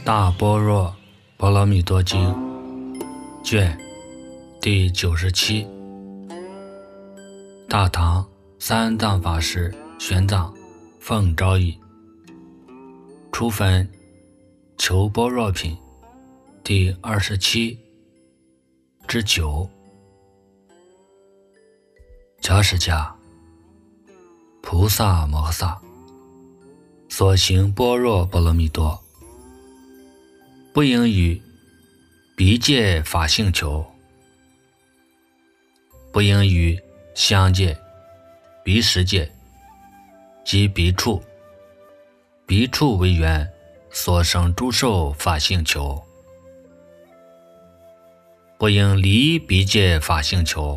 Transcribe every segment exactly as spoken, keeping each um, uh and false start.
大般若波罗蜜多经卷第九十七，大唐三藏法师玄奘奉诏译，初分求般若品第二十七之九。迦释迦，菩萨摩诃萨所行般若波罗蜜多，不应于彼界法性求，不应于相界、彼时界及彼处，彼处为缘所生诸受法性求，不应离彼界法性求，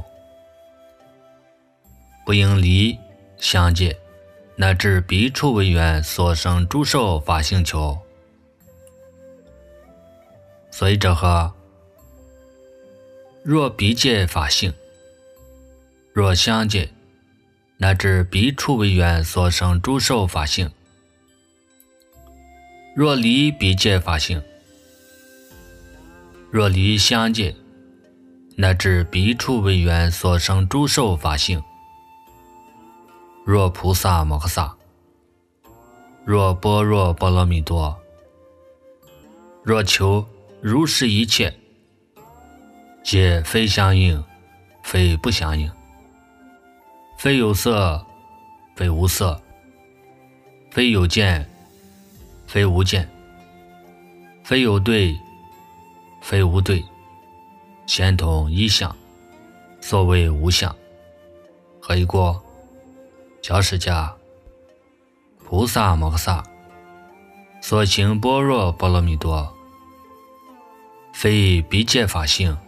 不应离相界乃至彼处为缘所生诸受法性求。所以者何？若彼界法性，若相界乃至彼处为缘所生诸受法性，若离彼界法性，若离相界乃至彼处为缘所生诸受法性，若菩萨摩诃萨，若般若波罗蜜多，若求如是一切，皆非相应，非不相应，非有色，非无色，非有见，非无见，非有对，非无对，先同一相，所谓无相。何以故？迦释迦，菩萨摩诃萨所行般若波罗蜜多，非彼界法性，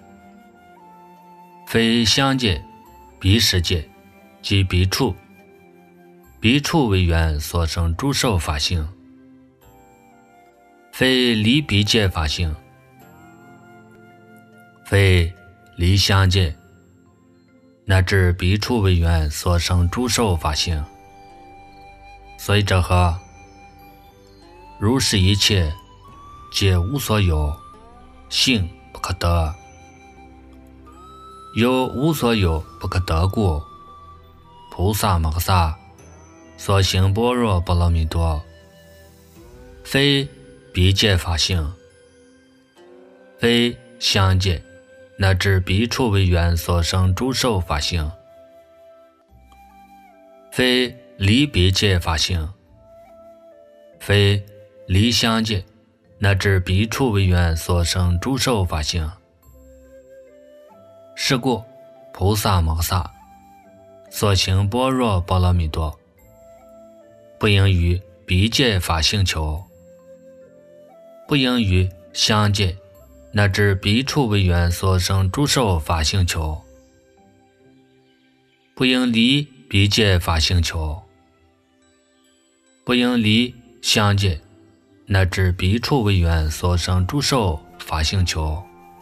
非相界、彼时界及彼处，彼处为缘所生诸受法性，非离彼界法性，非离相界乃至彼处为缘所生诸受法性。所以者何？如是一切皆无所有，性不可得，有无所有不可得故，菩萨摩诃萨所行般若波罗蜜多，非彼界法性，非相界乃至彼处为缘所生诸受法性，非离彼界法性，非离相界乃至彼处为缘所生诸受法性。是故菩萨摩诃萨所行般若波罗蜜多，不应于彼界法性求，不应于相界乃至彼处为缘所生诸受法性求，不应离彼界法性求，不应离相界乃至彼处为缘所生诸受法性求。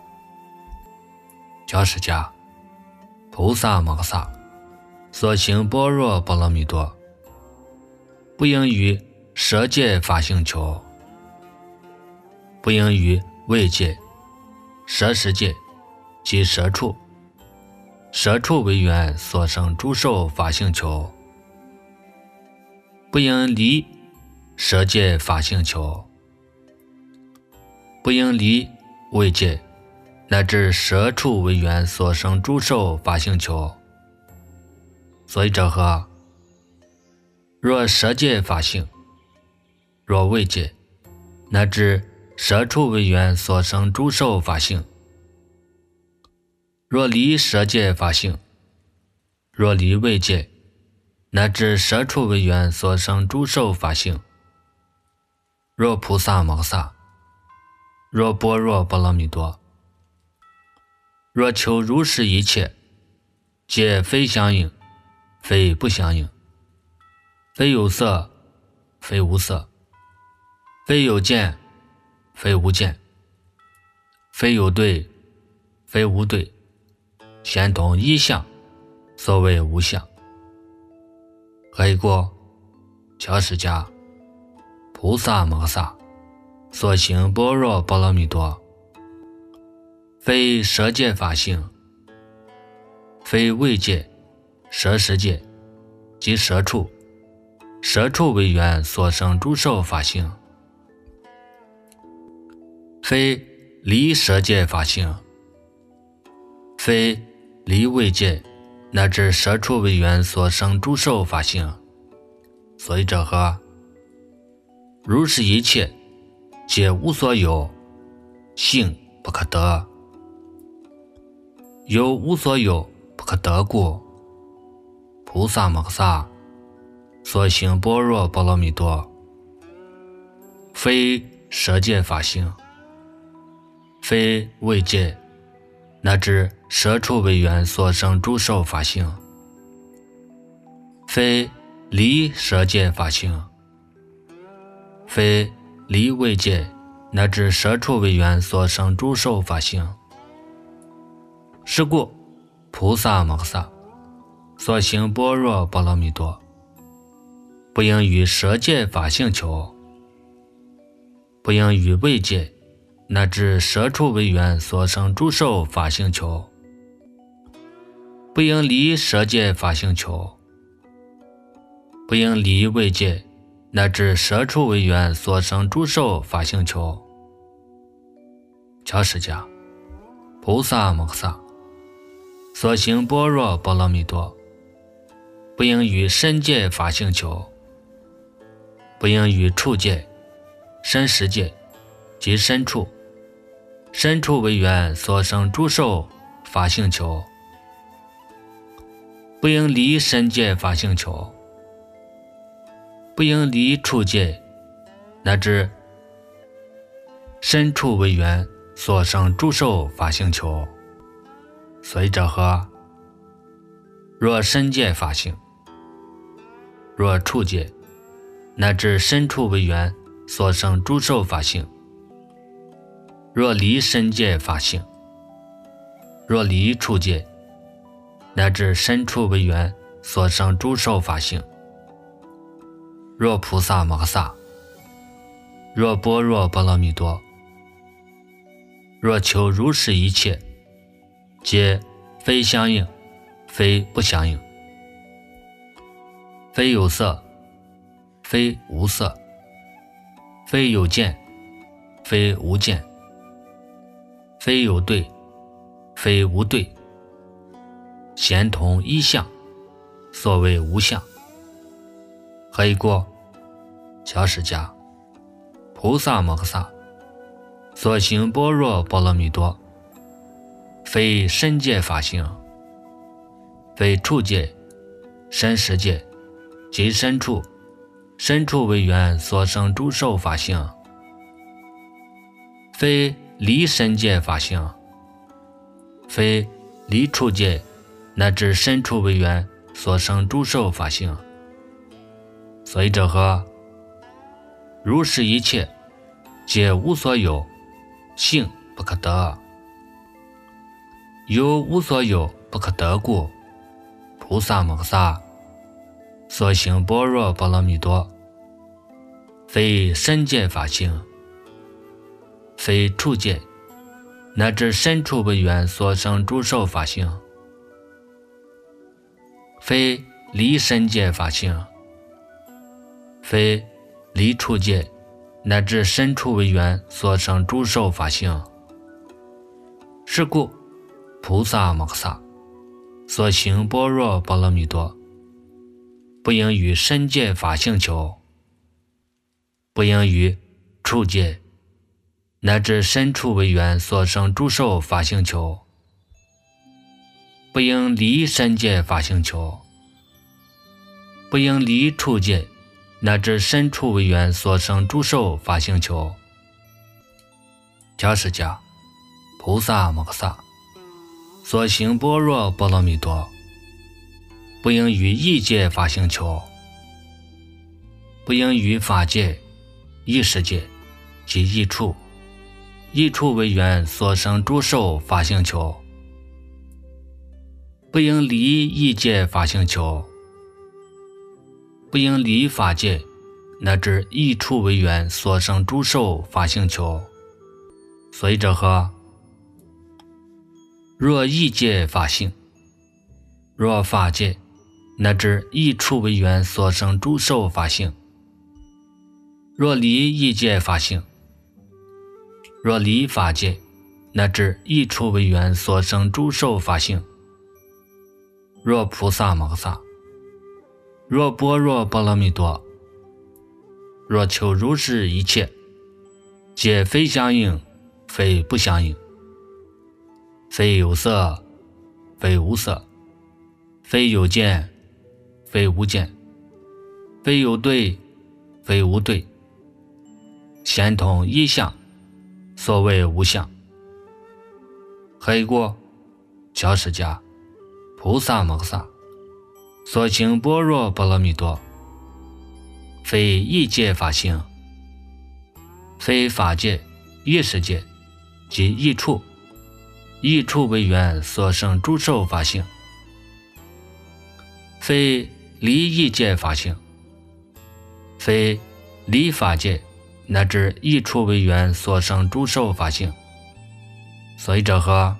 迦释迦，菩萨摩诃萨所行般若波罗蜜多，不应于舍界法性求，不应于位界、舍时界及舍处，舍处为缘所生诸受法性求，不应离舍界法性求，不应离位界乃至舍处为缘所生诸受法性求。所以者何？若舍界法性，若位界乃至舍处为缘所生诸受法性，若离舍界法性，若离位界乃至舍处为缘所生诸受法性，若菩萨摩诃萨，若般若波罗蜜多，若求如是一切，皆非相应，非不相应，非有色，非无色，非有见，非无见，非有对，非无对，先同一相，所谓无相。何以故？迦释迦，菩萨摩诃萨所行般若波罗蜜多，非舍界法性，非位界、舍世界及舍处，舍处为缘所生诸受法性，非离舍界法性，非离位界乃至舍处为缘所生诸受法性。所以者何？如是一切皆无所有，性不可得，有无所有不可得故，菩萨摩诃萨所行般若波罗蜜多，非舍界法性，非位界乃至舍处为缘所生诸受法性，非离舍界法性，非离位界乃至舍处为缘所生诸受法性。是故菩萨摩诃萨所行般若波罗蜜多，不应于舍界法性求，不应于位界乃至舍处为缘所生诸受法性求，不应离舍界法性求，不应离位界乃至舍处为缘所生诸受法性求。乔释迦菩萨摩诃萨所行般若波罗蜜多，不应于身界法性求，不应于处界、身识界及身处、身处为缘所生诸受法性求，不应离身界法性求，不应离处界乃至身处为缘所生诸受法性求。所以者何？若身界法性，若处界乃至身处为缘所生诸受法性，若离身界法性，若离处界乃至身处为缘所生诸受法性，若菩萨摩诃萨，若般若波罗蜜多，若求如是一切皆非相应，非不相应，非有色，非无色，非有见，非无见，非有对，非无对，咸同一相，所谓无相。何以故？乔释迦菩萨摩诃萨所行般若波罗蜜多，非身界法性，非处界、身识界及身处、身处为缘所生诸受法性，非离身界法性，非离处界乃至身处为缘所生诸受法性。所以者何？如是一切皆无所有，性不可得，有无所有不可得故，菩萨摩诃萨所行般若波罗蜜多，非身界法性，非处界乃至身处为缘所生诸受法性，非离身界法性，非离处界乃至身处为缘所生诸受法性。是故菩萨摩诃萨所行般若波罗蜜多，不应于身界法性求，不应于处界乃至身处为缘所生诸受法性求，不应离身界法性求，不应离处界乃至身处为缘所生诸受法性求。乔释迦菩萨摩诃萨所行般若波罗蜜多，不应于异界法性求，不应于法界、异世界及异处、异处为缘所生诸受法性求，不应离异界法性求，不应离法界乃至一处为缘所生诸受法性求。所以者何？若异界法性，若法界乃至一处为缘所生诸受法性，若离异界法性，若离法界乃至一处为缘所生诸受法性，若菩萨摩诃萨，若般若波罗蜜多，若求如是一切，皆非相应，非不相应，非有色，非无色，非有见，非无见，非有对，非无对，先通一相，所谓无相。黑过教释迦菩萨摩诃萨所行般若波罗蜜多，非异界法性，非法界、异世界及异处，异处为缘所生诸受法性，非离异界法性，非离法界乃至异处为缘所生诸受法性。所以者何？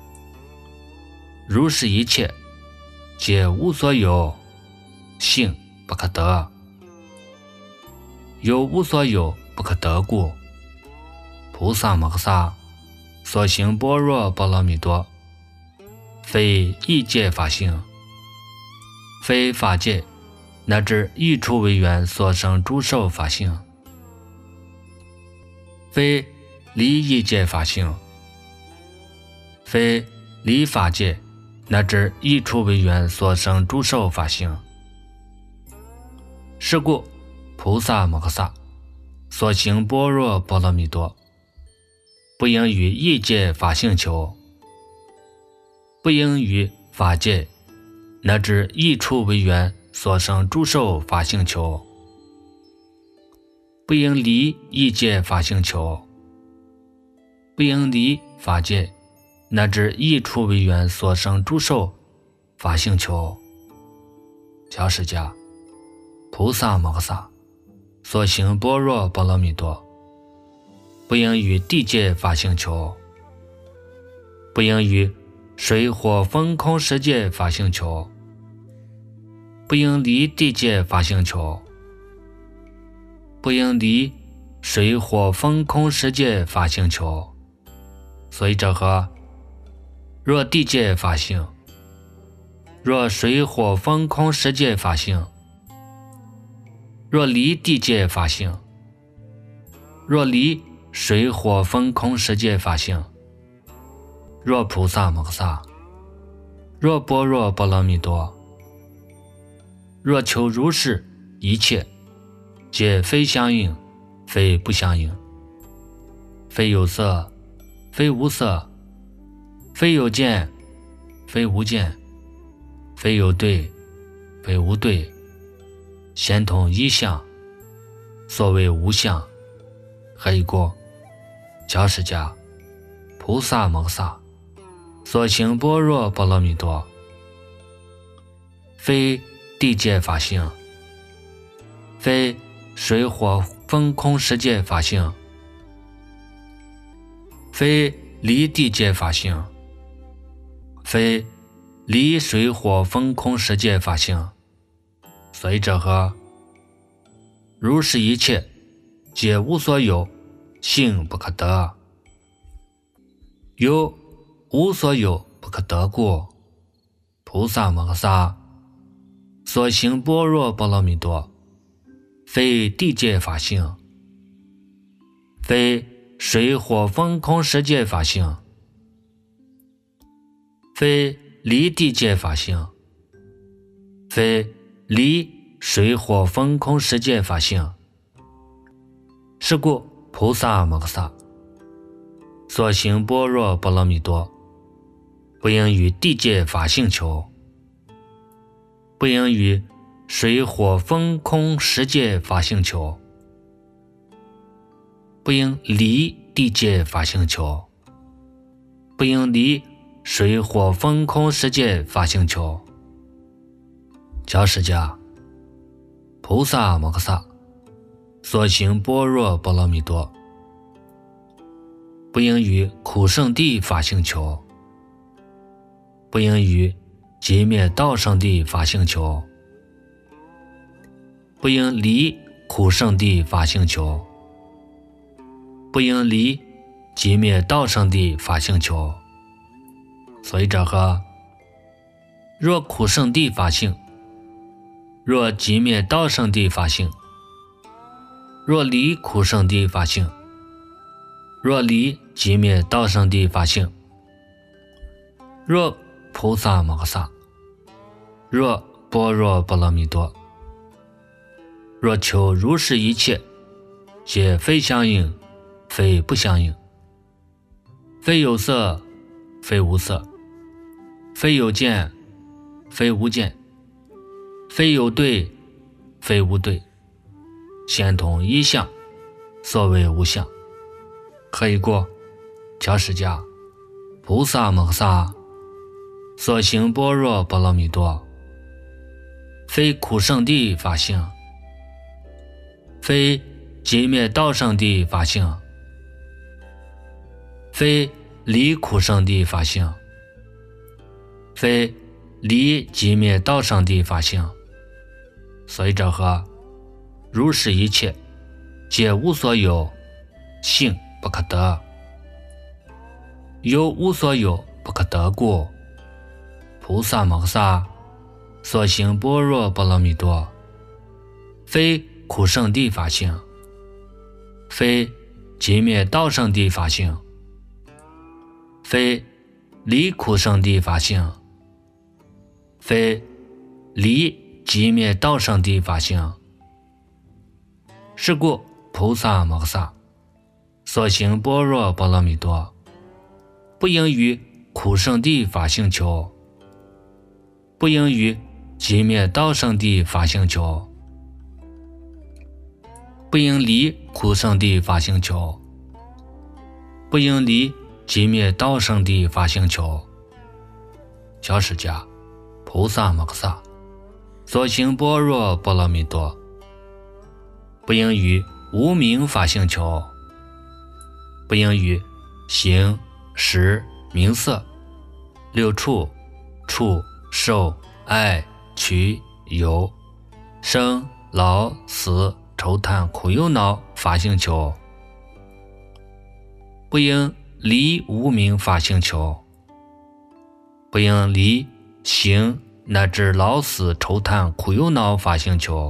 如是一切，皆无所有，性不可得。有无所有不可得故，菩萨摩诃萨所行般若波罗蜜多，非异界法性，非法界乃至异处为缘所生诸受法性，非离异界法性，非离法界乃至异处为缘所生诸受法性。是故菩萨摩诃萨所行般若波罗蜜多，不应于异界法性求，不应于法界乃至异处为缘所生诸受法性求，不应离异界法性求，不应离法界乃至异处为缘所生诸受法性求。教释迦菩萨摩诃萨所行般若波罗蜜多，不应于地界法性求，不应于水火风空世界法性求，不应离地界法性求，不应离水火风空世界法性求。所以者何？若地界法性，若水火风空世界法性，若离地界法性，若离水火风空世界法性，若菩萨摩诃萨，若般若波罗蜜多，若求如是一切，皆非相应，非不相应，非有色，非无色，非有见，非无见，非有对，非无对，先通一相，所谓无相。黑过教释迦菩萨摩诃萨所行般若波罗蜜多，非地界法性，非水火风空世界法性，非离地界法性，非离水火风空世界法性。所以者何？如是一切，皆无所有，性不可得。有无所有不可得故，菩萨摩诃萨所行般若波罗蜜多，非地界法性，非水火风空世界法性，非离地界法性，非离水火风空世界法性。是故菩萨摩诃萨所行般若波罗蜜多，不应于地界法性求，不应于水火风空世界法性求，不应离地界法性求，不应离水火风空世界法性求。教释迦菩萨摩诃萨所行般若波罗蜜多，不应于苦圣地法性求，不应于寂灭道圣地法性求，不应离苦圣地法性求，不应离寂灭道圣地法性求。所以者何？若苦圣地法性，若寂灭道圣地法性，若离苦圣地法性，若离寂灭道圣地法性，若菩萨摩诃萨，若般若波罗蜜多，若求如是一切，皆非相应，非不相应，非有色，非无色，非有见，非无见，非有对，非无对，先同一相，所谓无相。何以故？教释迦菩萨摩诃萨所行般若波罗蜜多，非苦圣地法性，非寂灭道圣地法性，非离苦圣地法性，非离寂灭道圣地法性。所以者何？如是一切，皆无所有，性不可得，有无所有不可得故，菩萨摩诃萨所行般若波罗蜜多，非苦圣地法性，非寂灭道圣地法性，非离苦圣地法性，非离寂灭道圣地法性。是故菩萨摩诃萨所行般若波罗蜜多，不应于苦圣地法性求，不应于寂灭道圣地法性求，不应离苦圣地法性求，不应离寂灭道圣地法性求。教释迦菩萨摩诃萨所行般若波罗蜜多，不应于无明法性求，不应于形识名色六处触受爱取有生老死愁叹苦忧恼法性求，不应离无明法性求，不应离形乃至老死愁叹苦忧恼法性求。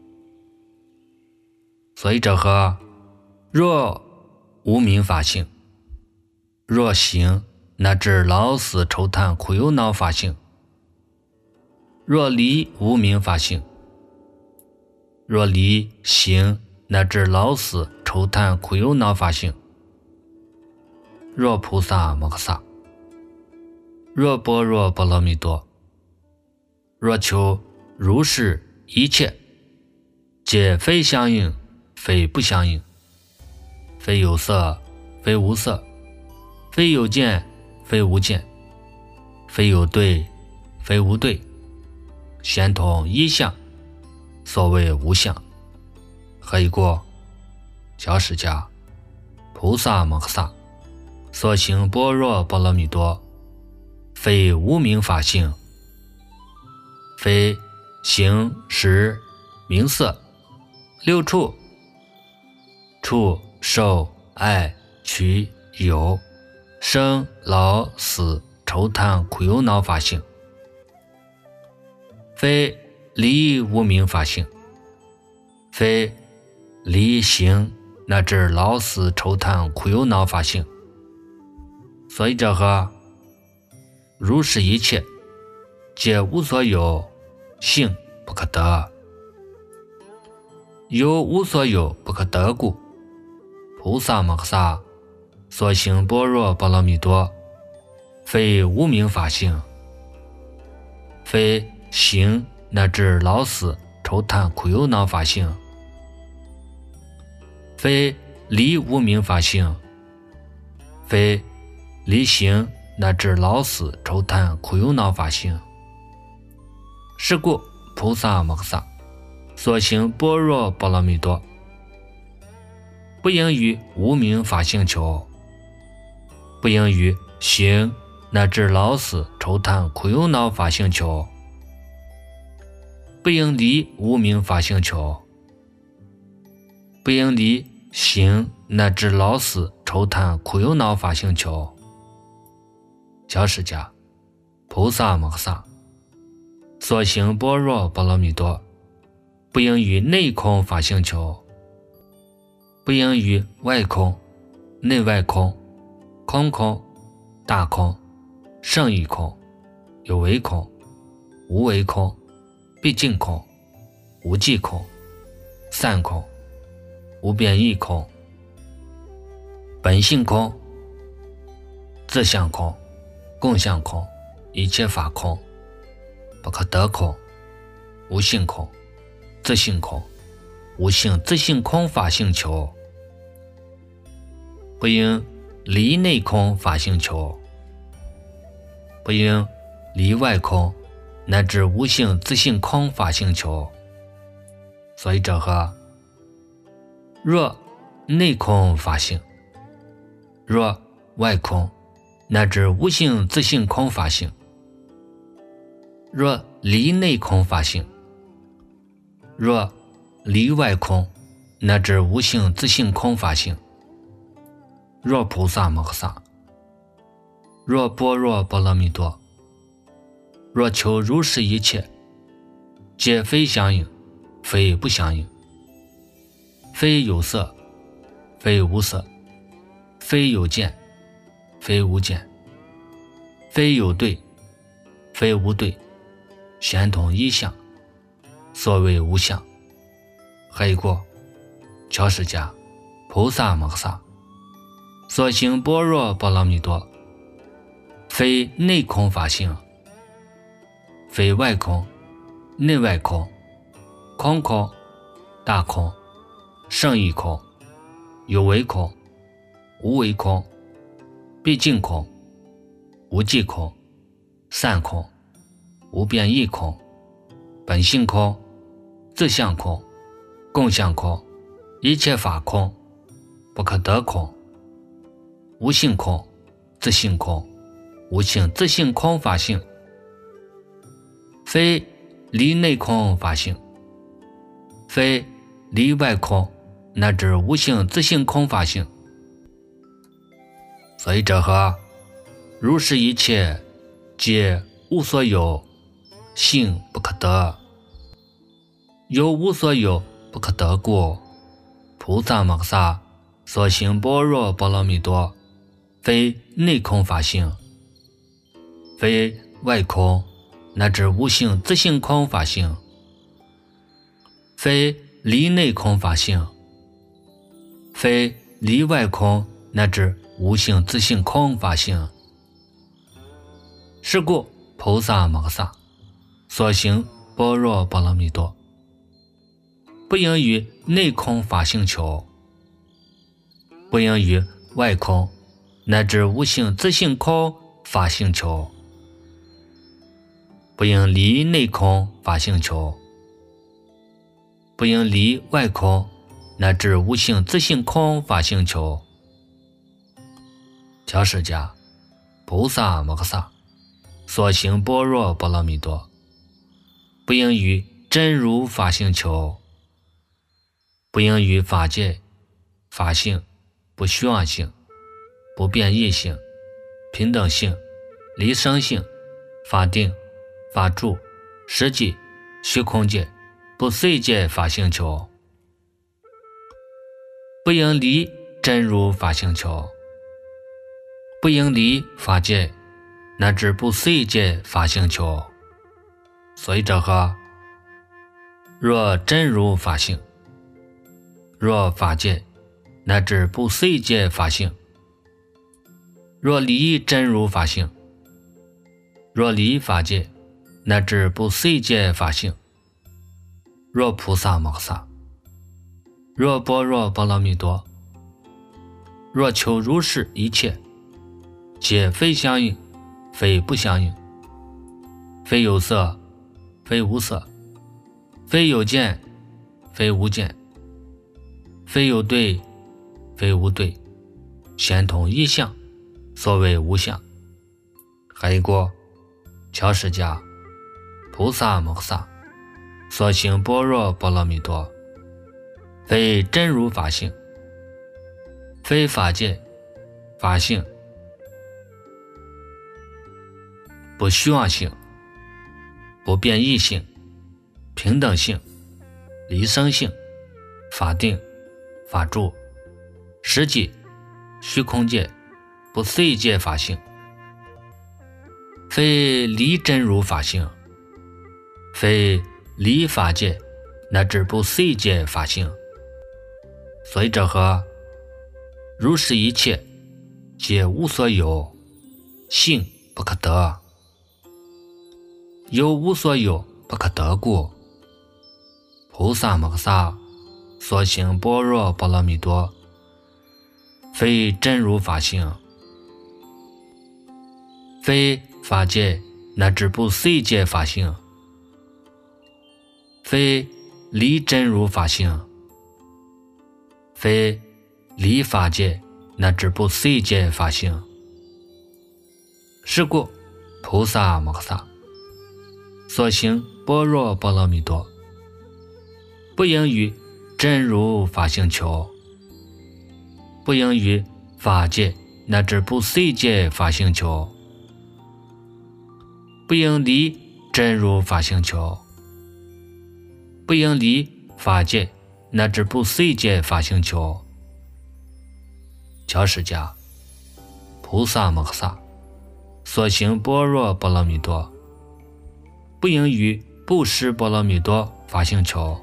所以者何？若无明法性，若行乃至老死愁叹苦忧恼法性，若离无明法性，若离行乃至老死愁叹苦忧恼法性，若菩萨摩诃萨，若般若波罗蜜多，若求如是一切，皆非相应，非不相应，非有色，非无色，非有见，非无见，非有对，非无对，先同一相，所谓无相。何以故？教释迦菩萨摩诃萨所行般若波罗蜜多，非无明法性，非形识名色六处触受爱取有生老死愁叹苦忧恼法性，非离无明法性，非离行乃至老死愁叹苦忧恼法性。所以者何？如是一切，皆无所有，性不可得，有无所有不可得故，菩萨摩诃萨所行般若波罗蜜多，非无明法性，非行乃至老死愁叹苦忧恼法性，非离无明法性，非离行乃至老死愁叹苦忧恼法性。是故菩萨摩诃萨所行般若波罗蜜多， 不应于无明法性求，不应于行乃至老死愁叹苦忧恼法性求，不应离无明法性求，不应离行乃至老死愁叹苦忧恼法性求。教释迦菩萨摩诃萨所行般若波罗蜜多，不应于内空法性求，不应于外空、内外空、空空、大空、胜义空、有为空、无为空、毕竟空、无际空、散空、无变异空、本性空、自相空、共相空、一切法空、不可得空、无性空、自性空、无性自性空法性求，不应离内空法性求，不应离外空乃至无性自性空法性求。所以者何？若内空法性，若外空乃至无性自性空法性，若离内空法性，若离外空乃至无性自性空法性，若菩萨摩诃萨，若般若波罗蜜多，若求如是一切，皆非相应，非不相应，非有色，非无色，非有见，非无见，非有对，非无对，显通一相，所谓无相。黑过教释迦菩萨摩诃萨所行般若波罗蜜多，非内空法性，非外空、内外空、空空、大空、胜义空、有为空、无为空、毕竟空、无际空、散空、无变异空、本性空、自相空、共相空、一切法空、不可得空、无性空、自性空、无性自性空法性，非离内空法性，非离外空乃至无性自性空法性。所以者何？如是一切皆无所有，性不可得，有无所有不可得故，菩萨摩诃萨所行般若波罗蜜多，非内空法性，非外空乃至无性自性空法性，非离内空法性，非离外空乃至无性自性空法性。是故菩萨摩诃萨所行般若波罗蜜多，不应于内空法性求，不应于外空乃至无性自性空法性求，不应离内空法性求，不应离外空乃至无性自性空法性求。教释迦菩萨摩诃萨所行般若波罗蜜多，不应于真如法性求，不应于法界、法性、不虚妄性、不变异性、平等性、离生性、法定、法住、实际、虚空界、不碎界法性求，不应离真如法性求，不应离法界乃至不碎界法性求。所以者何？若真如法性，若法界乃至不碎界法性，若离真如法性，若离法界乃至不碎界法性，若菩萨摩诃萨，若般若波罗蜜多，若求如是一切，皆非相应，非不相应，非有色，非无色，非有见，非无见，非有对， 非无对，先通一相，所谓无相。还有个乔释迦菩萨摩诃萨所行般若波罗蜜多，非真如法性，非法界法性，不虚妄性，不变异性，平等性，离生性，法定，法住，实际，虚空界，不随界法性，非离真如法性，非离法界乃至不随界法性。所以这和如是一切皆无所有，性不可得，有无所有不可得故，菩萨摩诃萨所行般若波罗蜜多，非真如法性，非法界乃至不随界法性，非离真如法性，非离法界乃至不随界法性。是故菩萨摩诃萨所行般若波罗蜜多，不应于真如法性求，不应于法界乃至不随界法性求，不应离真如法性求，不应离法界乃至不随界法性求。乔释迦菩萨摩诃萨所行般若波罗蜜多，不应于布施波罗蜜多法性求，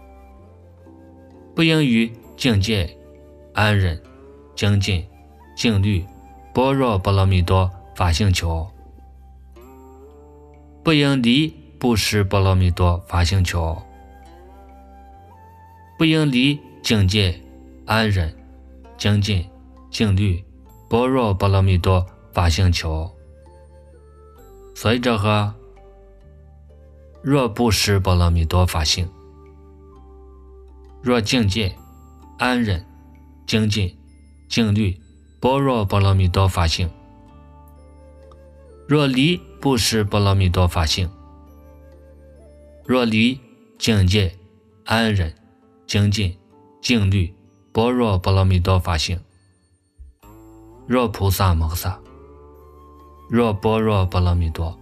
不应于境界安忍精进静虑般若波罗蜜多法性求，不应离布施波罗蜜多法性求，不应离境界安忍精进静虑般若波罗蜜多法性求。所以这和若布施波罗蜜多法性，若境界安忍精进静虑般若波罗蜜多法性，若离布施波罗蜜多法性，若离境界安忍精进静虑般若波罗蜜多法性，若菩萨摩诃萨若般若波罗蜜多，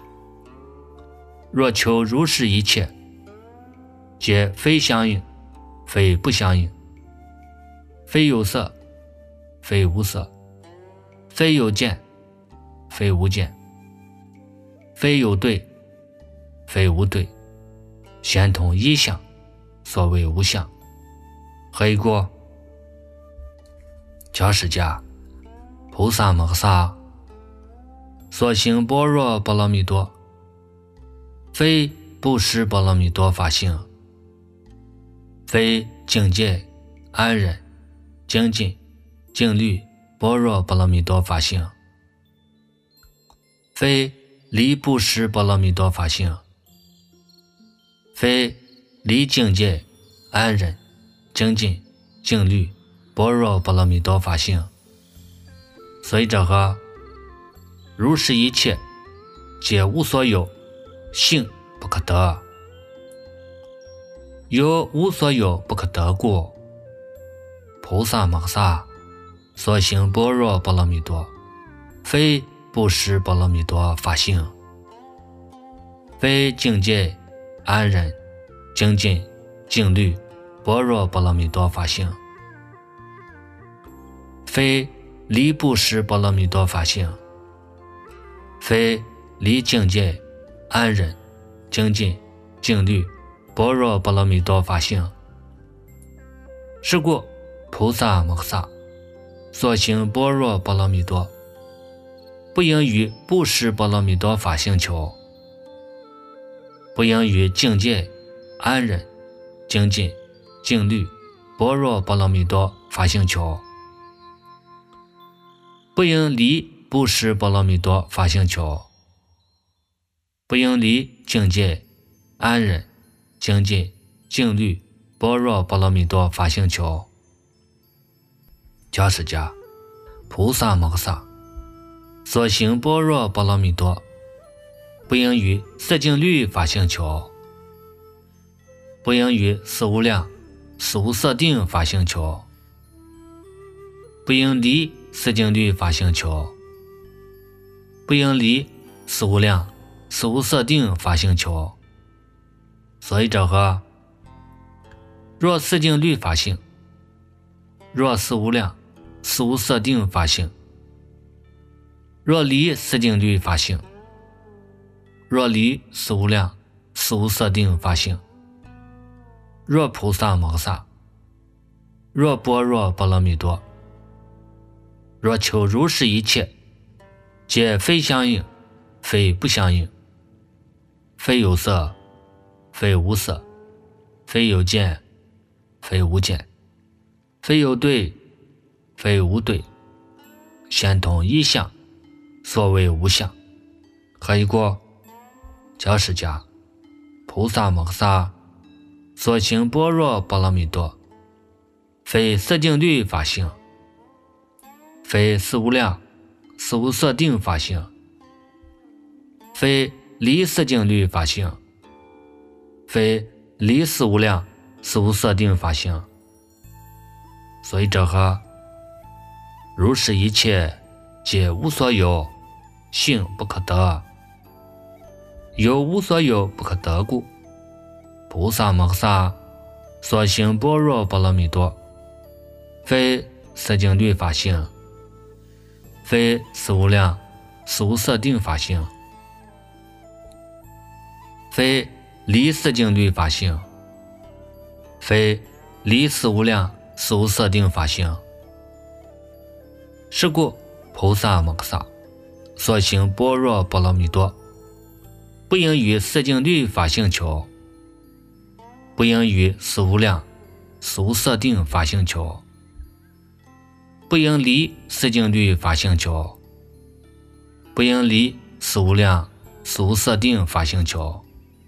若求如是一切皆非相应，非不相应，非有色，非无色，非有见，非无见，非有对，非无对，先通一相，所谓无相。何以故？乔释迦菩萨摩诃萨所行般若波罗蜜多，非布施波罗蜜多法性，非境界安忍精进静虑般若波罗蜜多法性，非离布施波罗蜜多法性，非离境界安忍精进静虑般若波罗蜜多法性。所以这和如是一切皆无所有，性不可得，有无所有不可得故，菩萨摩诃萨所行般若波罗蜜多，非布施波罗蜜多法性，非境界安忍精进静虑般若波罗蜜多法性，非离布施波罗蜜多法性，非离境界安忍精进静虑般若波罗蜜多法性。是故菩萨摩诃萨所行般若波罗蜜多，不应于布施波罗蜜多法性求，不应于境界安忍精进静虑般若波罗蜜多法性求，不应离布施波罗蜜多法性求，不应离境界安忍精进静虑般若波罗蜜多法性求， 教释迦菩萨摩诃萨所行般若波罗蜜多，不应于色境律法性求，不应于四无量四无色定法性求，不应离色境律法性求，不应离四无量四无色定法性求。所以者何？若色境律法性，若四无量四无色定法性，若离色境律法性，若离四无量四无色定法性，若菩萨摩诃萨，若般若波罗蜜多，若求如是一切，皆非相应，非不相应，非有色，非无色，非有见，非无见，非有对，非无对，先通一相，所谓无相。何以故？教释迦菩萨摩诃萨所行般若波罗蜜多，非色境律法性，非四无量四无色定法性，非离色境律法性，非离四无量四无色定法性。所以者何？如是一切皆无所有，性不可得，有无所有不可得故，菩萨摩诃萨所行般若波罗蜜多，非色境律法性，非四无量四无色定法性，非离色境律法性，非离四无量四无色定法性。是故菩萨摩诃萨所行般若波罗蜜多，不应于色境律法性求，不应于四无量四无色定法性求，不应离色境律法性求，不应离四无量四无色定法性求。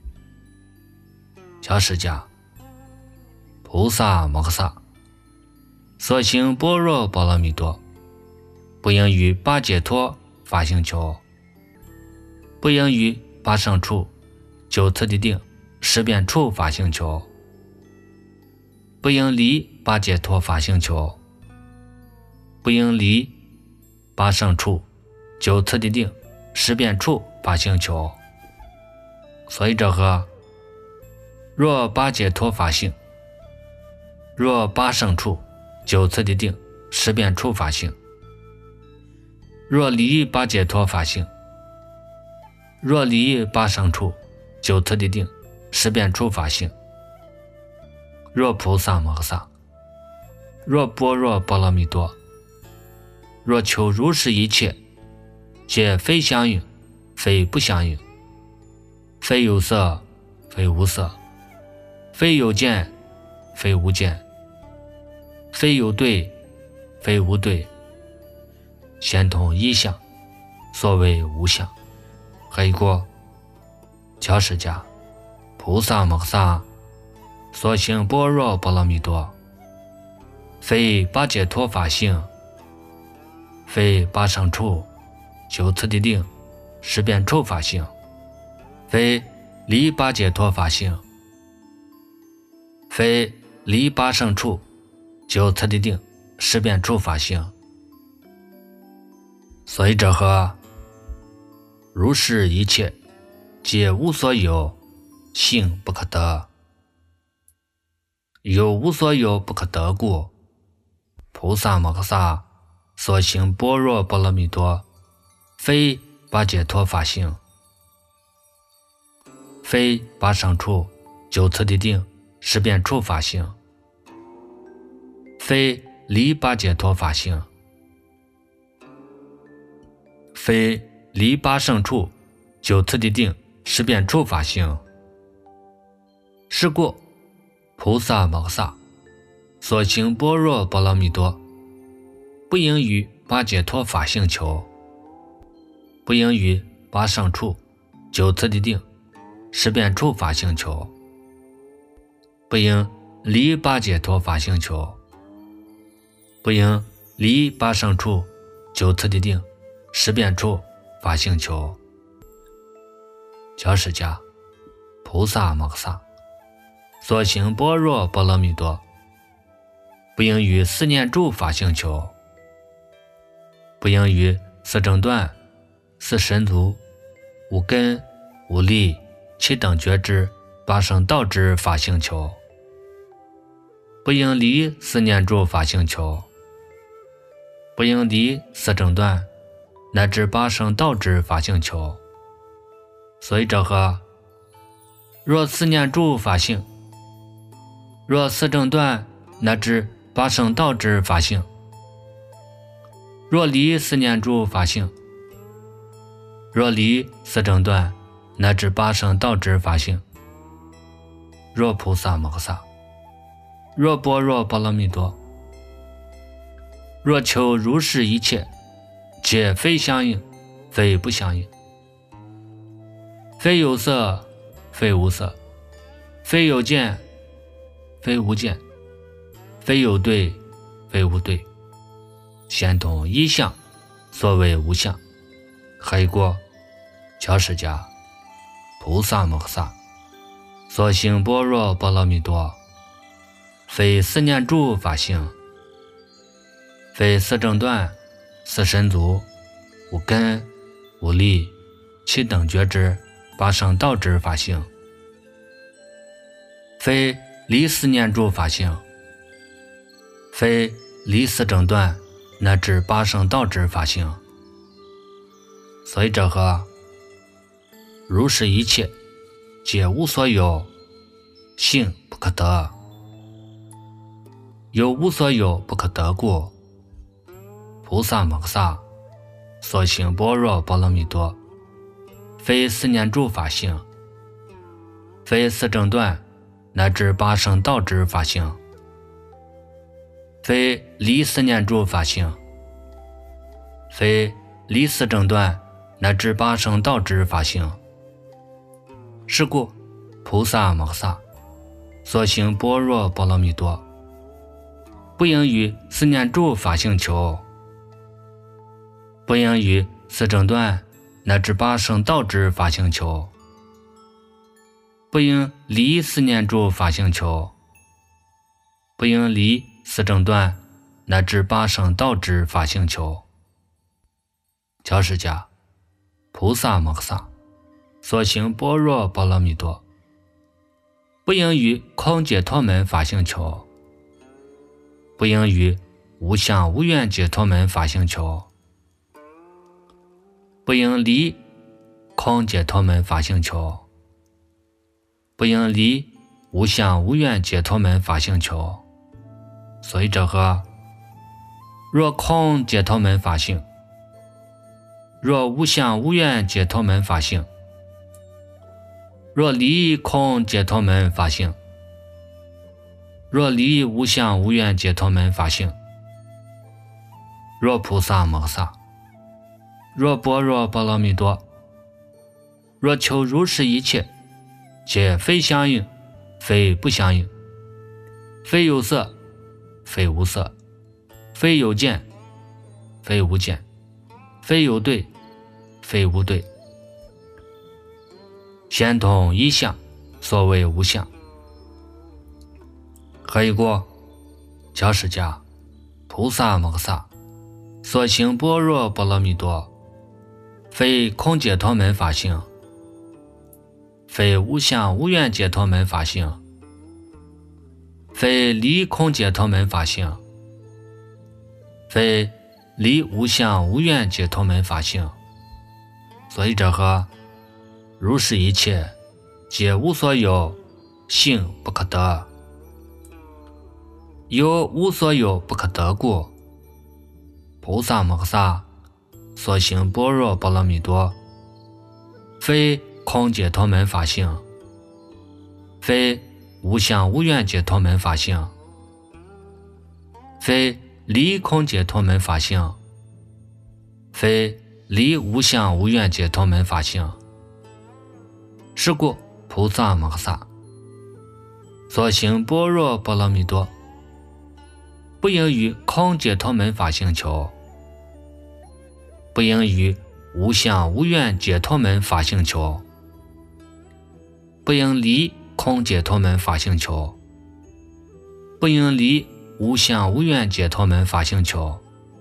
教释迦菩萨摩诃萨所行般若波罗蜜多，不应于八解脱法性求，不应于八胜处九次第定十遍处法性求，不应离八解脱法性求，不应离八胜处九次第定十遍处法性求。所以者何？若八解脱法性，若八胜处九次第定十遍处法性，若离八解脱法性，若离八胜处九次第定十遍处法性，若菩萨摩诃萨，若般若波罗蜜多，若求如是一切，皆非相应，非不相应，非有色，非无色，非有见，非无见，非有对，非无对，先通一相，所谓无相。何以故？教释迦菩萨摩诃萨所行般若波罗蜜多，非八解脱法性，非八胜处九次第定十遍处法性，非离八解脱法性，非离八胜处九次第定十遍处法性。所以者何？如是一切皆无所有，性不可得，有无所有不可得故，菩萨摩诃萨所行般若波罗蜜多，非八解脱法性，非八胜处九次第定十遍处法性，非离八解脱法性，非离八胜处九次第定十遍处法性。是故菩萨摩诃萨所行般若波罗蜜多，不应于八解脱法性求，不应于八胜处九次第定十遍处法性求，不应离八解脱法性求，不应离八生处九次地定十遍处发行求。教释迦菩萨摩诃萨所行般若波罗蜜多，不应于四念住发行求，不应于四正断、四神足、五根、五力、七等觉知、八圣道之发行求，不应离四念住发行求，不应离四正断乃至八圣道之发行求。所以者何？若四念住发行，若四正断乃至八圣道之发行，若离四念住发行，若离四正断乃至八圣道之发行，若菩萨摩诃萨，若般若波罗蜜多，若求如是一切，皆非相应，非不相应，非有色，非无色，非有见，非无见，非有对，非无对，先通一相，所谓无相。何以故？教释迦菩萨摩诃萨所行般若波罗蜜多，非四念住发行，非四正断、四神足、五根、五力、七等觉知、八圣道之发行，非离四念住发行，非离四正断乃至八圣道之发行。所以者何？如是一切，皆无所有，性不可得，有无所有不可得故，菩萨摩诃萨所行般若波罗蜜多，非四念住发行，非四正断乃至八圣道之发行，非离四念住发行，非离四正断乃至八圣道之发行。是故菩萨摩诃萨所行般若波罗蜜多，不应于四念住发行求，不应于四正断乃至八圣道之发行求，不应离四念住发行求，不应离四正断乃至八圣道之发行求。教释迦菩萨摩诃萨所行般若波罗蜜多，不应于空解脱门发行求，不应于无相无愿解脱门发行求，不应离空解脱门发行求，不应离无相无愿解脱门发行求。所以者何？若空解脱门发行，若无相无愿解脱门发行，若离空解脱门发行，若离无相无愿解脱门发行，若菩萨摩诃萨，若般若波罗蜜多，若求如是一切，皆非相应，非不相应，非有色，非无色，非有见，非无见，非有对，非无对，先通一相，所谓无相。何以故？教释迦菩萨摩诃萨所行般若波罗蜜多，非空解脱门发行，非无相无愿解脱门发行，非离空解脱门发行，非离无相无愿解脱门发行。所以者何？如是一切，皆无所有，性不可得，有无所有不可得故，菩萨摩诃萨所行般若波罗蜜多，非空解脱门发行，非无相无愿解脱门发行，非离空解脱门发行，非离无相无愿解脱门发行。是故菩萨摩诃萨所行般若波罗蜜多， 不应于空解脱门法性求，不应于无相无愿解脱门法性求，不应离空解脱门法性求，不应离无相无愿解脱门法性求。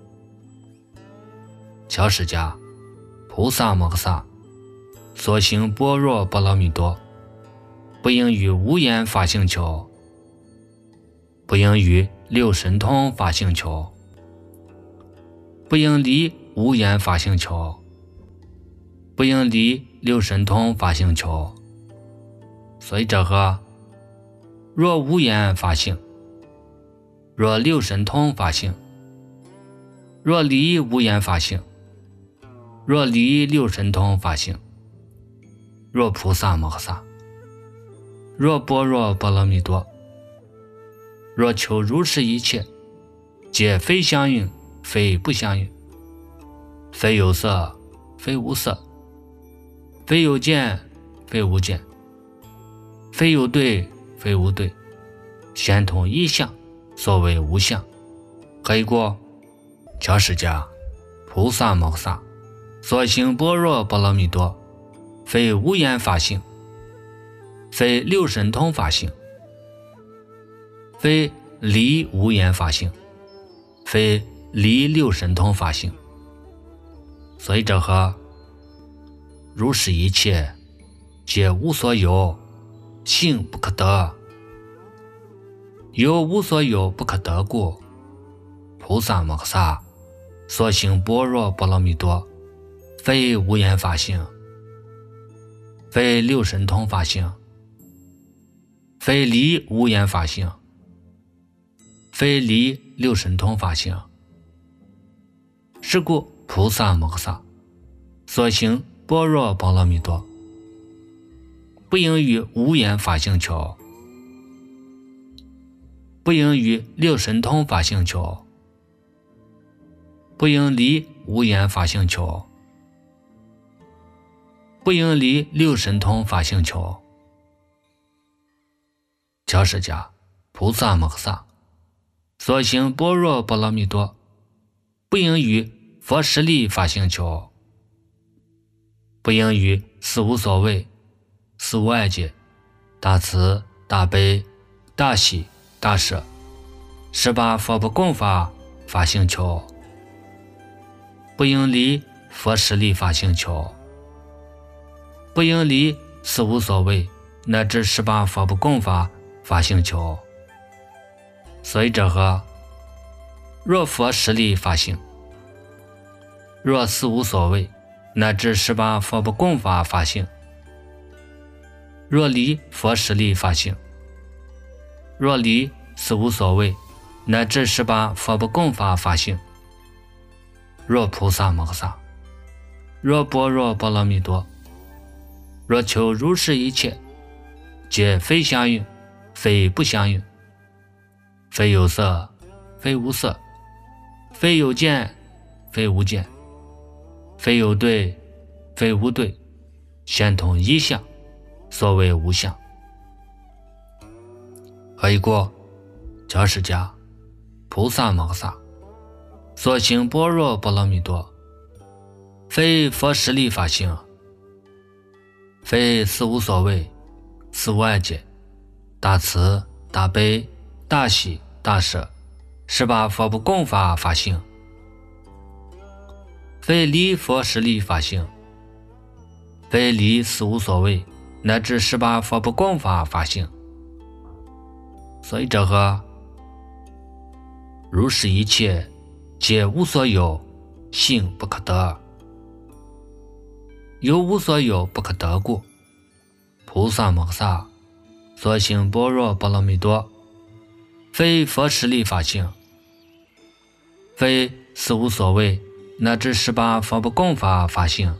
乔释迦菩萨摩诃萨所行般若波罗蜜多，不应于无言法性求，不应于六神通法性求，不应离无言法性求，不应离六神通法性求。所以者何？若无言法性，若六神通法性，若离无言法性，若离六神通法性，若菩萨摩诃萨，若般若波罗蜜多，若求如是一切，皆非相应，非不相应，非有色，非无色，非有见，非无见，非有对，非无对，先通一相，所谓无相。何以故？乔释迦菩萨摩诃萨所行般若波罗蜜多，非无言法性，非六神通法性，非离无言法性，非离六神通法性。所以者何？如是一切，皆无所有，性不可得。有无所有不可得故，菩萨摩诃萨所行般若波罗蜜多，非无言法性，非六神通法性，非离无言法性，非离六神通法性。是故菩萨摩诃萨所行般若波罗蜜多，不应于无言法性求，不应于六神通法性求，不应离无言法性求，不应离六神通法性求。乔释迦菩萨摩诃萨所行般若波罗蜜多，不应于佛实力法性求，不应于四无所谓、四无碍解、大慈、大悲、大喜、大舍、十八佛不共法法性求，不应离佛实力法性求，不应离四无所谓乃至十八佛不共法法性求。所以者何？若佛实力法性，若四无所谓乃至十八佛不共法法性，若离佛实力法性，若离四无所谓乃至十八佛不共法法性，若菩萨摩诃萨，若般若波罗蜜多，若求如是一切，皆非相应，非不相应，非有色，非无色，非有见，非无见，非有对，非无对，先通一相，所谓无相。何以故？乔释迦菩萨摩诃萨所行般若波罗蜜多，非佛实力法性，非四无所谓、四无碍解、大慈、大悲、大喜、大舍、十八佛不共法法性，非离佛实力法性，非离四无所谓乃至十八佛不共法法性。所以者何？如是一切，皆无所有，性不可得。有无所有不可得故，菩萨摩诃萨所行般若波罗蜜多，非佛实力法性，非四无所谓乃至十八佛不共法法性，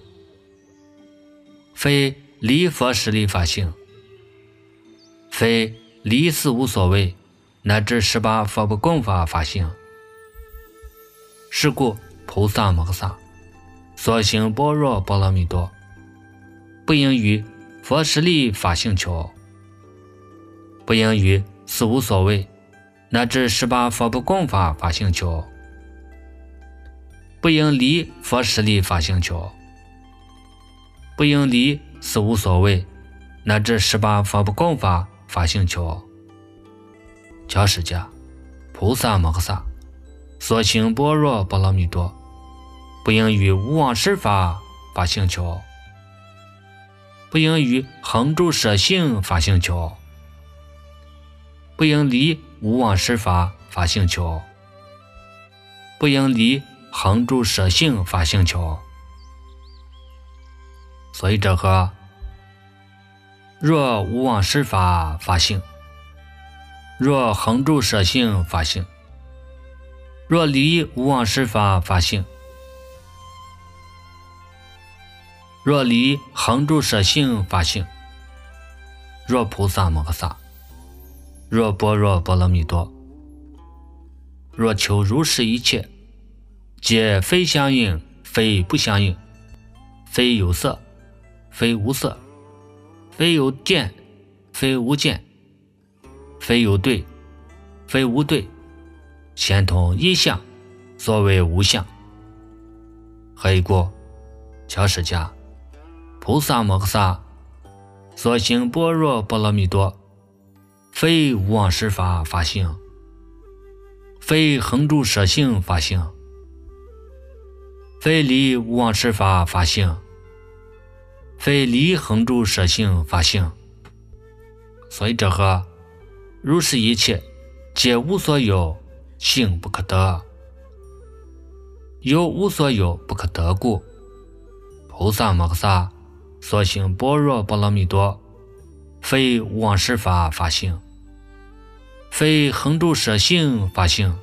非离佛实力法性，非离四无所谓乃至十八佛不共法法性。是故菩萨摩诃萨所行般若波罗蜜多，不应于佛实力法性求，不应于四无所谓乃至十八佛不共法法性求，不应离佛实力法性求，不应离四无所谓乃至十八佛不共法法性求。教释迦菩萨摩诃萨所行般若波罗蜜多，不应于无妄施法法性求，不应于恒住舍性法性求，不应离无妄施法法性求，不应离恒住舍性法性求。所以者何？若无妄施法法性，若恒住舍性法性，若离无妄施法法性，若离恒住舍性法性，若菩萨摩诃萨，若般若波罗蜜多，若求如是一切，皆非相应，非不相应，非有色，非无色，非有见，非无见，非有对，非无对，先通一相，所谓无相。何以故？教释迦菩萨摩诃萨所行般若波罗蜜多，非无妄施法法性，非恒住舍性法性，非离无妄施法法性，非离恒住舍性法性。所以者何？如是一切，皆无所有，性不可得，有无所有不可得故，菩萨摩诃萨所行般若波罗蜜多，非无妄施法法性，非恒住舍性法性，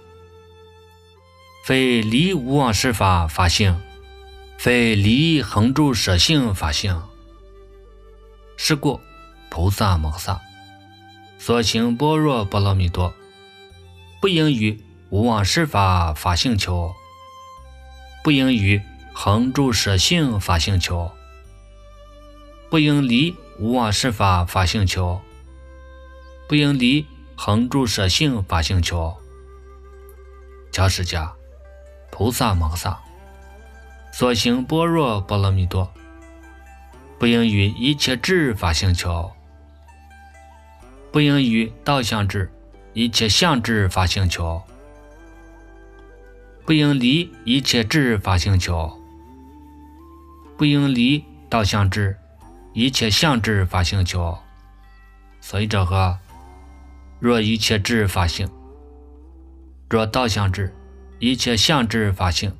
非离无妄施法法性，非离恒住舍性法性。是故菩萨摩诃萨所行般若波罗蜜多，不应于无妄施法法性求，不应于恒住舍性法性求，不应离无妄施法法性求，不应离恒住舍性法性求。教释迦菩萨摩诃萨所行般若波罗蜜多，不应于一切智法性求，不应于道相智一切相智法性求，不应离一切智法性求，不应离道相智一切相智法性求。所以者何？若一切智法性，若道相智一切相智法性，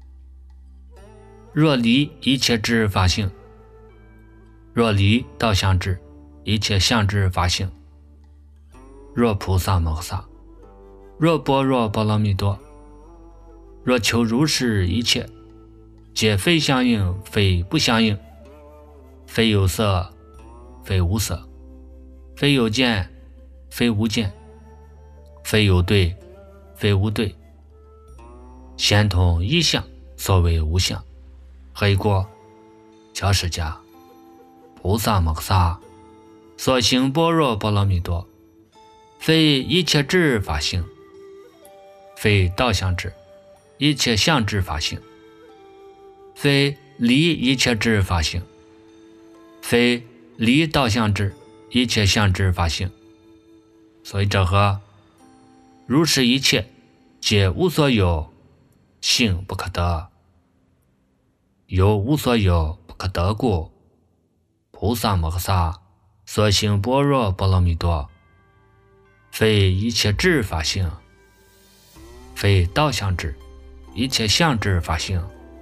若离一切智法性，若离道相智一切相智法性，若菩萨摩诃萨，若般若波罗蜜多，若求如是一切，皆非相应，非不相应，非有色，非无色，非有见，非无见，非有对，非无对，先通一相，所谓无相。何以故？教释迦菩萨摩诃萨所行般若波罗蜜多，非一切智法性，非道相智一切相智法性，非离一切智法性，非离道相智一切相智法性。所以者何？如是一切，皆无所有，性不可得，有无所有不可得故，菩萨摩诃萨所行般若波罗蜜多，非一切智法性，非道相智一切相智法性，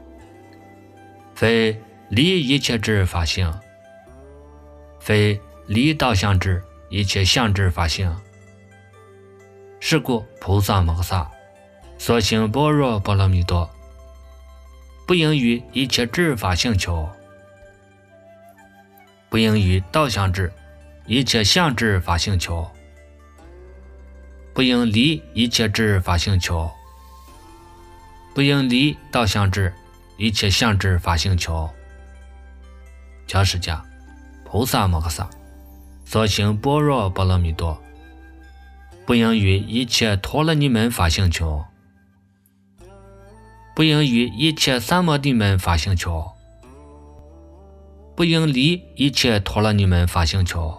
非离一切智法性，非离道相智一切相智法性。是故菩萨摩诃萨所行般若波罗蜜多，不应于一切智法性求，不应于道相智一切相智法性求，不应离一切智法性求，不应离道相智一切相智法性求。教释迦菩萨摩诃萨所行般若波罗蜜多， 不应与一切陀罗尼门发星球，不应与一切三摩地门发星球，不应离一切陀罗尼门发星球，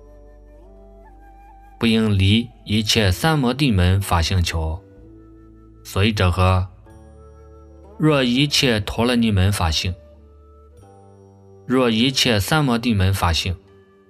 不应离一切三摩地门发星球。所以者何？若一切陀罗尼门发性，若一切三摩地门发性，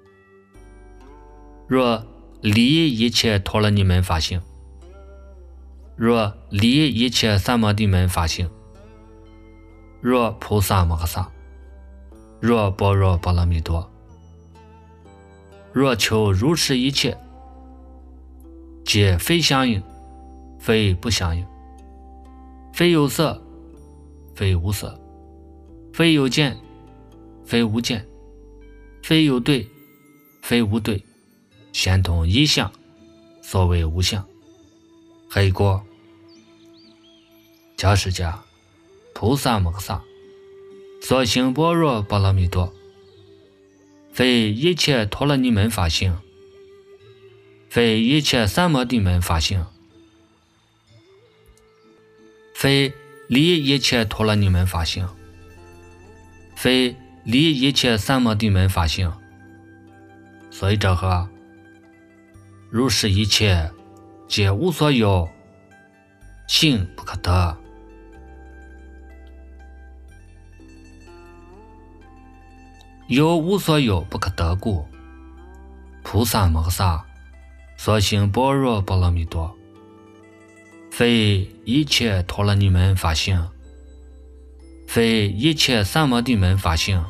若离一切陀罗尼门发性，若离一切三摩地门发性，若菩萨摩诃萨，若般若波罗蜜多，若求如是一切，皆非相应，非不相应，非有色，非无色，非有见，非无见，非有对，非无对，先通一相，所谓无相。黑锅迦释迦菩萨摩诃萨所行般若波罗蜜多，非一切陀罗尼门法性，非一切三摩地门法性，非离一切陀罗尼门法性，非离一切三摩地门法性。所以者何？如是一切皆无所有，性不可得。有无所有不可得故，菩萨摩诃萨所行般若波罗蜜多，非一切陀罗尼门法性，非一切三摩地门法性，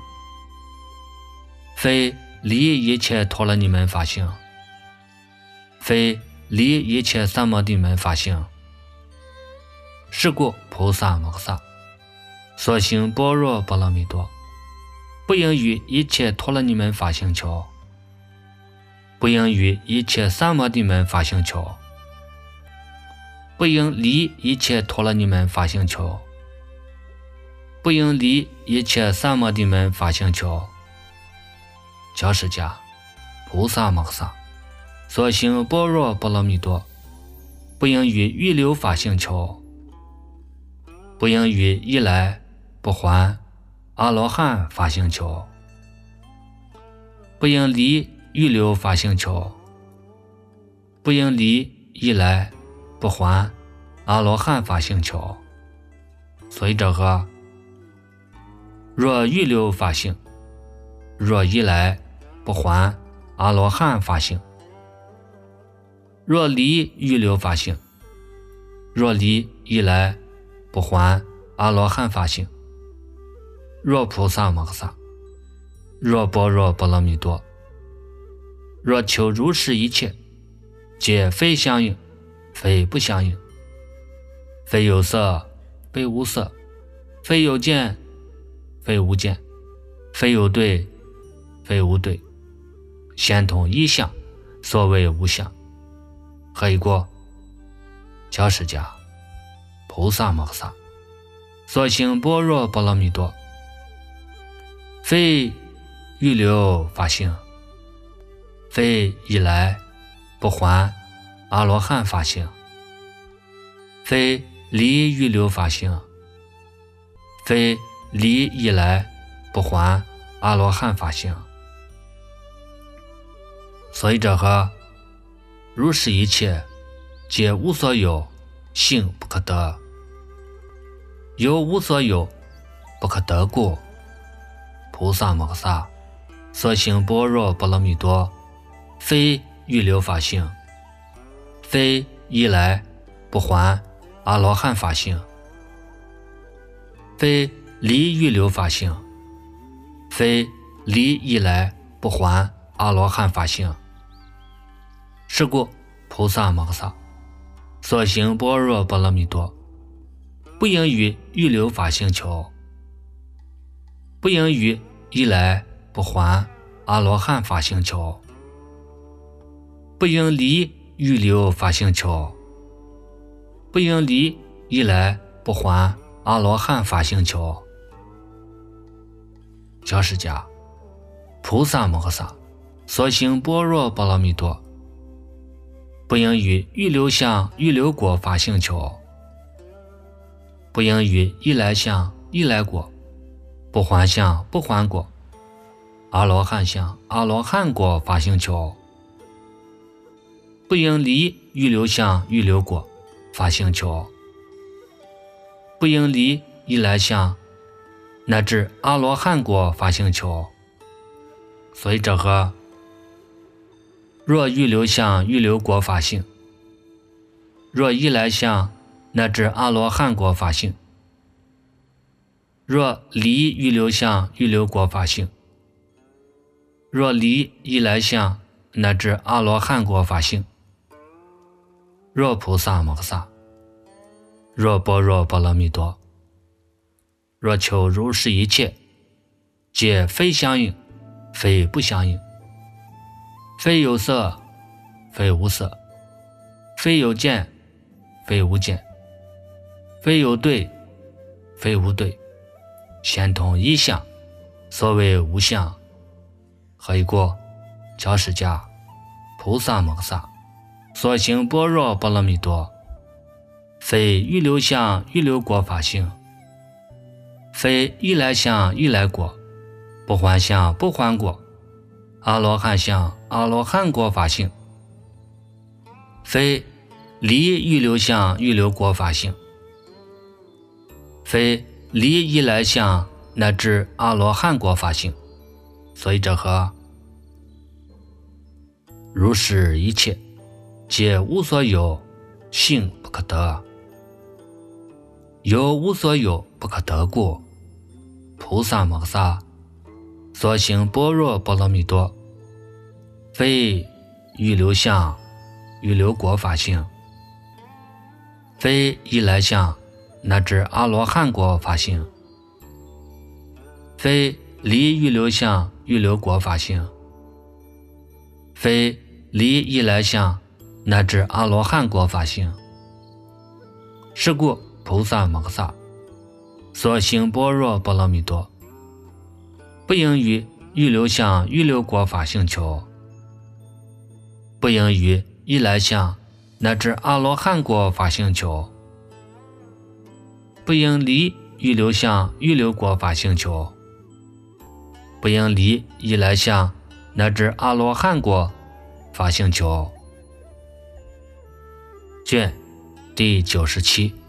非离一切陀罗尼门法性，非离一切三摩地门法性。是故菩萨摩诃萨所行般若波罗蜜多，不应与一切陀罗尼门法性求，不应与一切三摩地门法性求，不应离一切陀罗尼门法性求，不应离一切三摩地门法性求。迦释迦菩萨摩诃萨所行般若波罗蜜多，不应与预流法性求，不应与一来不还阿罗汉法性求，不应离预流法性求，不应离一来不还阿罗汉法性求。所以者何？若预流法性，若一来不还阿罗汉法性，若离预流法性，若离一来不还阿罗汉法性，若菩萨摩诃萨，若般若波罗蜜多，若求如是一切，皆非相应，非不相应，非有色，非无色，非有见，非无见，非有对，非无对，先通一相，所谓无相。何以故？迦释迦菩萨摩诃萨所行般若波罗蜜多，非预流法性，非一来不还阿罗汉法性，非离预流法性，非离一来不还阿罗汉法性。所以者何？如是一切皆无所有，性不可得。有无所有不可得故，菩萨摩诃萨所行般若波罗蜜多，非预流法性，非一来不还阿罗汉法性，非离预流法性，非离一来不还阿罗汉法性。是故菩萨摩诃萨所行般若波罗蜜多，不应与预流法性求，不应与一来不还阿罗汉法性求，不应离预流法性求，不应离一来不还阿罗汉法性求。迦释迦菩萨摩诃萨所行般若波罗蜜多， 不应于预留向预留国发请求，不应于已来向已来国，不还向不还国，阿罗汉向阿罗汉国发请求，不应离预留向预留国发请求，不应离已来向乃至阿罗汉国发请求。所以这个若预留向预留国发行，若已来向乃至阿罗汉国发行，若离预留向预留国发行，若离已来向乃至阿罗汉国发行，若菩萨摩诃萨，若般若波罗蜜多，若求如是一切，皆非相应，非不相应，非有色，非无色，非有见，非无见，非有对，非无对，先通一相，所谓无相。何以故？教释迦菩萨摩诃萨所行般若波罗蜜多，非预留向预留国法行，非已来向已来国，不还向不还国，阿罗汉向阿罗汉国法行，非离预留向预留国法行，非离已来向乃至阿罗汉国法行。所以这和如是一切，皆无所有，性不可得，有无所有不可得故，菩萨摩诃萨所行般若波罗蜜多，非预留向预留国法行，非已来向乃至阿罗汉国法行，非离预留向预留国法行，非离已来向乃至阿罗汉国法行。是故菩萨摩诃萨所行般若波罗蜜多，不应于预留向预留国法行求，不应于已来向乃至阿罗汉国法行求，不应离预留向预留国法行求，不应离已来向乃至阿罗汉国法行求。卷第九十七。